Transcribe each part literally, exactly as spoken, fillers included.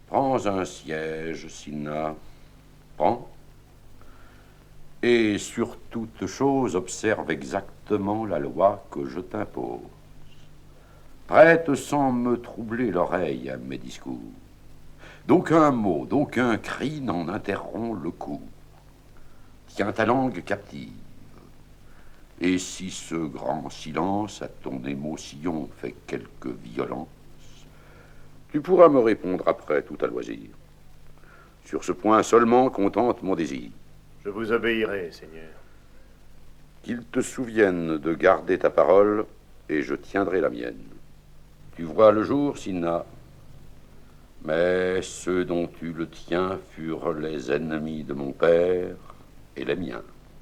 Prends un siège, Cinna. Prends. Et sur toute chose, observe exactement la loi que je t'impose. Prête sans me troubler l'oreille à mes discours. D'aucun mot, d'aucun cri n'en interrompt le cours. Tiens ta langue captive. Et si ce grand silence à ton émotion fait quelque violence, tu pourras me répondre après tout à loisir. Sur ce point seulement contente mon désir. Je vous obéirai, Seigneur. Qu'il te souvienne de garder ta parole, et je tiendrai la mienne. Tu vois le jour, Cinna, mais ceux dont tu le tiens furent les ennemis de mon père et les miens.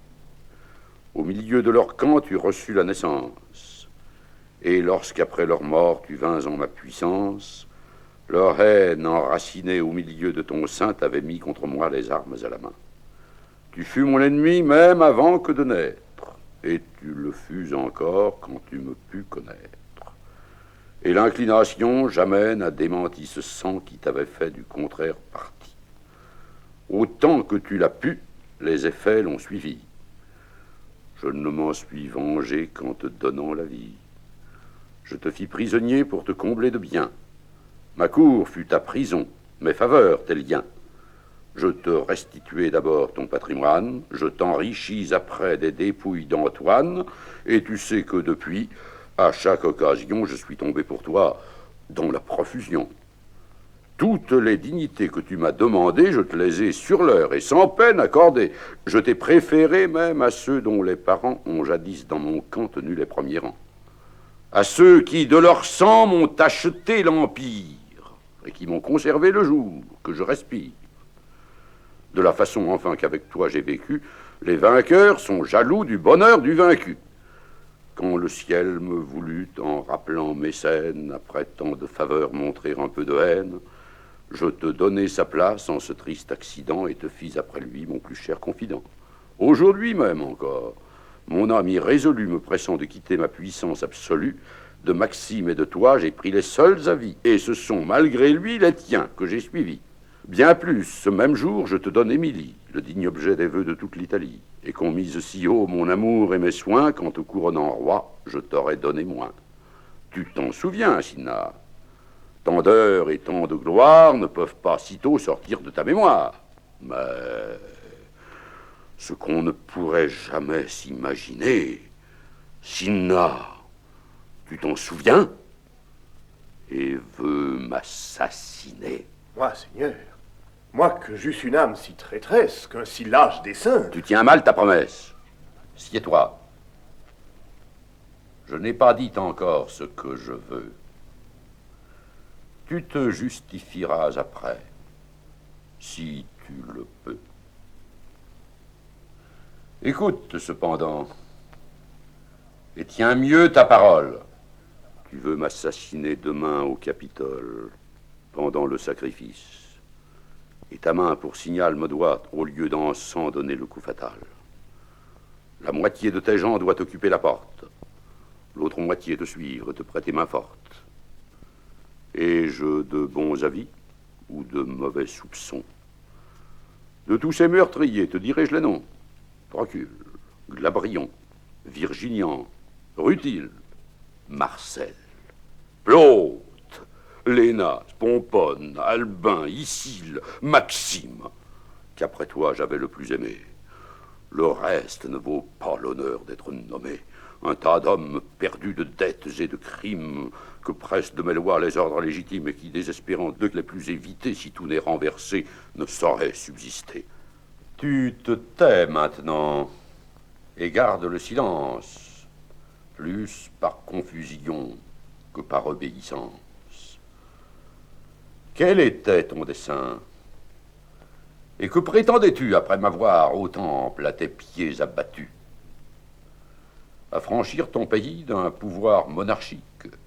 Au milieu de leur camp, tu reçus la naissance, et lorsqu'après leur mort tu vins en ma puissance, leur haine enracinée au milieu de ton sein t'avait mis contre moi les armes à la main. Tu fus mon ennemi même avant que de naître, et tu le fus encore quand tu me pus connaître. Et l'inclination jamais n'a démenti ce sang qui t'avait fait du contraire parti. Autant que tu l'as pu, les effets l'ont suivi. Je ne m'en suis vengé qu'en te donnant la vie. Je te fis prisonnier pour te combler de biens. Ma cour fut ta prison, mes faveurs tes liens. Je te restituai d'abord ton patrimoine, je t'enrichis après des dépouilles d'Antoine, et tu sais que depuis, à chaque occasion, je suis tombé pour toi dans la profusion. Toutes les dignités que tu m'as demandées, je te les ai sur l'heure et sans peine accordées. Je t'ai préféré même à ceux dont les parents ont jadis dans mon camp tenu les premiers rangs. À ceux qui, de leur sang, m'ont acheté l'empire et qui m'ont conservé le jour que je respire. De la façon enfin qu'avec toi j'ai vécu, les vainqueurs sont jaloux du bonheur du vaincu. Quand le ciel me voulut, en rappelant mes scènes, après tant de faveurs montrer un peu de haine, je te donnai sa place en ce triste accident et te fis après lui mon plus cher confident. Aujourd'hui même encore, mon âme irrésolue me pressant de quitter ma puissance absolue, de Maxime et de toi j'ai pris les seuls avis, et ce sont malgré lui les tiens que j'ai suivis. Bien plus, ce même jour, je te donne Émilie, le digne objet des vœux de toute l'Italie, et qu'on mise si haut mon amour et mes soins, qu'en te couronnant roi, je t'aurais donné moins. Tu t'en souviens, Cinna? Tant d'heures et tant de gloire ne peuvent pas sitôt sortir de ta mémoire. Mais ce qu'on ne pourrait jamais s'imaginer, Cinna, tu t'en souviens? Et veut m'assassiner. Moi, Seigneur, moi que j'eusse une âme si traîtresse, qu'un si lâche dessein... Tu tiens mal ta promesse. Sieds-toi. Je n'ai pas dit encore ce que je veux. Tu te justifieras après, si tu le peux. Écoute cependant, et tiens mieux ta parole. Tu veux m'assassiner demain au Capitole, pendant le sacrifice. Et ta main pour signal me doit, au lieu d'encens, donner le coup fatal. La moitié de tes gens doit occuper la porte, l'autre moitié te suivre, te prêter main forte. Ai-je de bons avis ou de mauvais soupçons? De tous ces meurtriers, te dirai-je les noms? Procule, Glabrion, Virginian, Rutile, Marcel, Plaute, Lénas, Pomponne, Albin, Isile, Maxime, qu'après toi j'avais le plus aimé. Le reste ne vaut pas l'honneur d'être nommé. Un tas d'hommes perdus de dettes et de crimes que pressent de mes lois les ordres légitimes et qui, désespérant de les plus éviter si tout n'est renversé, ne sauraient subsister. Tu te tais maintenant et garde le silence, plus par confusion que par obéissance. Quel était ton dessein? Et que prétendais-tu après m'avoir au temple à tes pieds abattus? Affranchir ton pays d'un pouvoir monarchique.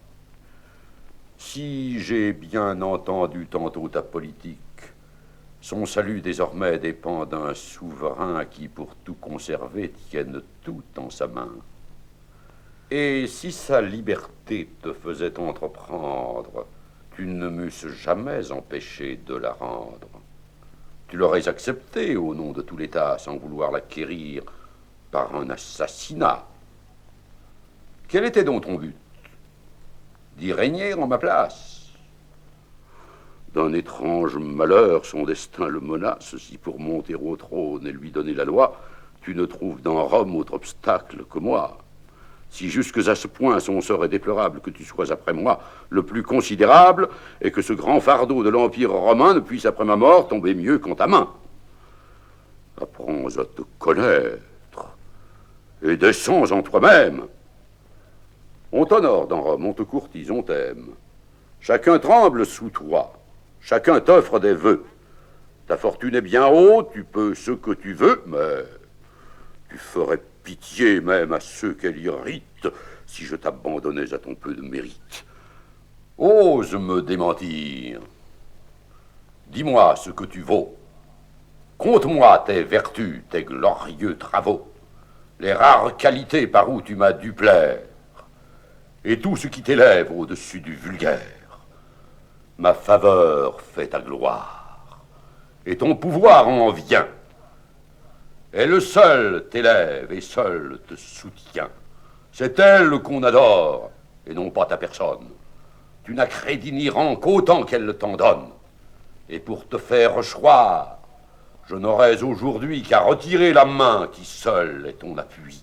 Si j'ai bien entendu tantôt ta politique, son salut désormais dépend d'un souverain qui, pour tout conserver, tienne tout en sa main. Et si sa liberté te faisait entreprendre, tu ne m'eusses jamais empêché de la rendre. Tu l'aurais acceptée au nom de tout l'État sans vouloir l'acquérir par un assassinat. Quel était donc ton but? D'y régner en ma place? D'un étrange malheur, son destin le menace, si pour monter au trône et lui donner la loi, tu ne trouves dans Rome autre obstacle que moi. Si jusque à ce point son sort est déplorable que tu sois après moi le plus considérable, et que ce grand fardeau de l'Empire romain ne puisse après ma mort tomber mieux qu'en ta main. Apprends à te connaître, et descends en toi-même. On t'honore dans Rome, on te courtise, on t'aime. Chacun tremble sous toi, chacun t'offre des vœux. Ta fortune est bien haute, tu peux ce que tu veux, mais tu ferais pitié même à ceux qu'elle irrite si je t'abandonnais à ton peu de mérite. Ose me démentir. Dis-moi ce que tu vaux. Conte-moi tes vertus, tes glorieux travaux, les rares qualités par où tu m'as dû plaire, et tout ce qui t'élève au-dessus du vulgaire. Ma faveur fait ta gloire, et ton pouvoir en vient. Elle seule t'élève et seule te soutient. C'est elle qu'on adore, et non pas ta personne. Tu n'as crédit ni rang qu'autant qu'elle t'en donne. Et pour te faire choir, je n'aurais aujourd'hui qu'à retirer la main qui seule est ton appui.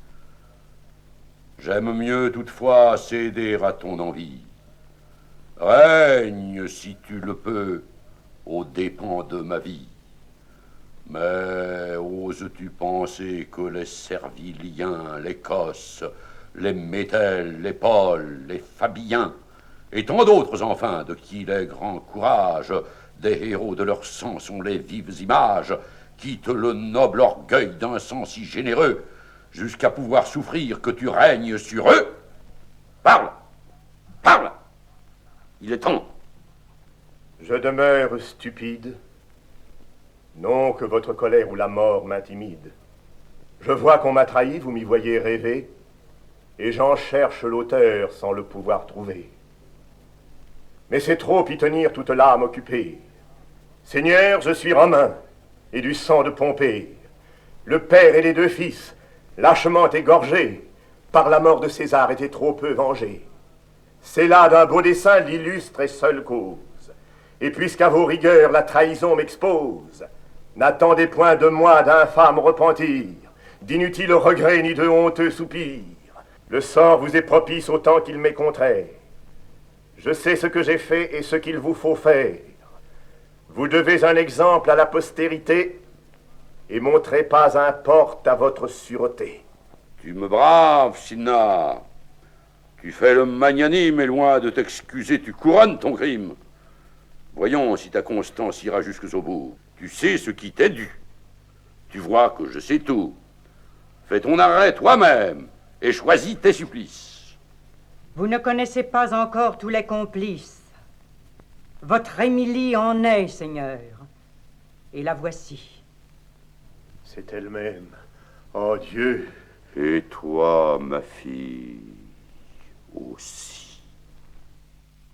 J'aime mieux toutefois céder à ton envie. Règne, si tu le peux, aux dépens de ma vie. Mais oses-tu penser que les Serviliens, les Cosses, les Métels, les Pauls, les Fabiens, et tant d'autres enfin, de qui les grands courages des héros de leur sang sont les vives images, quittent le noble orgueil d'un sang si généreux, jusqu'à pouvoir souffrir que tu règnes sur eux? Parle! Parle! Il est temps. Je demeure stupide. Non que votre colère ou la mort m'intimide. Je vois qu'on m'a trahi, vous m'y voyez rêver, et j'en cherche l'auteur sans le pouvoir trouver. Mais c'est trop y tenir toute l'âme occupée. Seigneur, je suis romain, et du sang de Pompée. Le père et les deux fils, lâchement égorgés, par la mort de César étaient trop peu vengés. C'est là d'un beau dessein l'illustre et seule cause. Et puisqu'à vos rigueurs la trahison m'expose, n'attendez point de moi d'infâme repentir, d'inutiles regrets ni de honteux soupirs. Le sort vous est propice autant qu'il m'est contraire. Je sais ce que j'ai fait et ce qu'il vous faut faire. Vous devez un exemple à la postérité et montrez pas un porte à votre sûreté. Tu me braves, Cinna. Tu fais le magnanime et loin de t'excuser, tu couronnes ton crime. Voyons si ta constance ira jusqu'au bout. Tu sais ce qui t'est dû. Tu vois que je sais tout. Fais ton arrêt toi-même et choisis tes supplices. Vous ne connaissez pas encore tous les complices. Votre Émilie en est, Seigneur, et la voici. C'est elle-même. Oh Dieu! Et toi, ma fille, aussi.